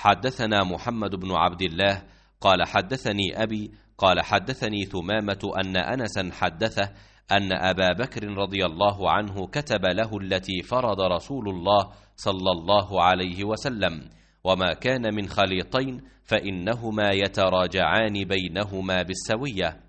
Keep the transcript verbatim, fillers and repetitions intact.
حدثنا محمد بن عبد الله قال حدثني أبي قال حدثني ثمامة أن أنسا حدثه أن أبا بكر رضي الله عنه كتب له التي فرض رسول الله صلى الله عليه وسلم، وما كان من خليطين فإنهما يتراجعان بينهما بالسوية.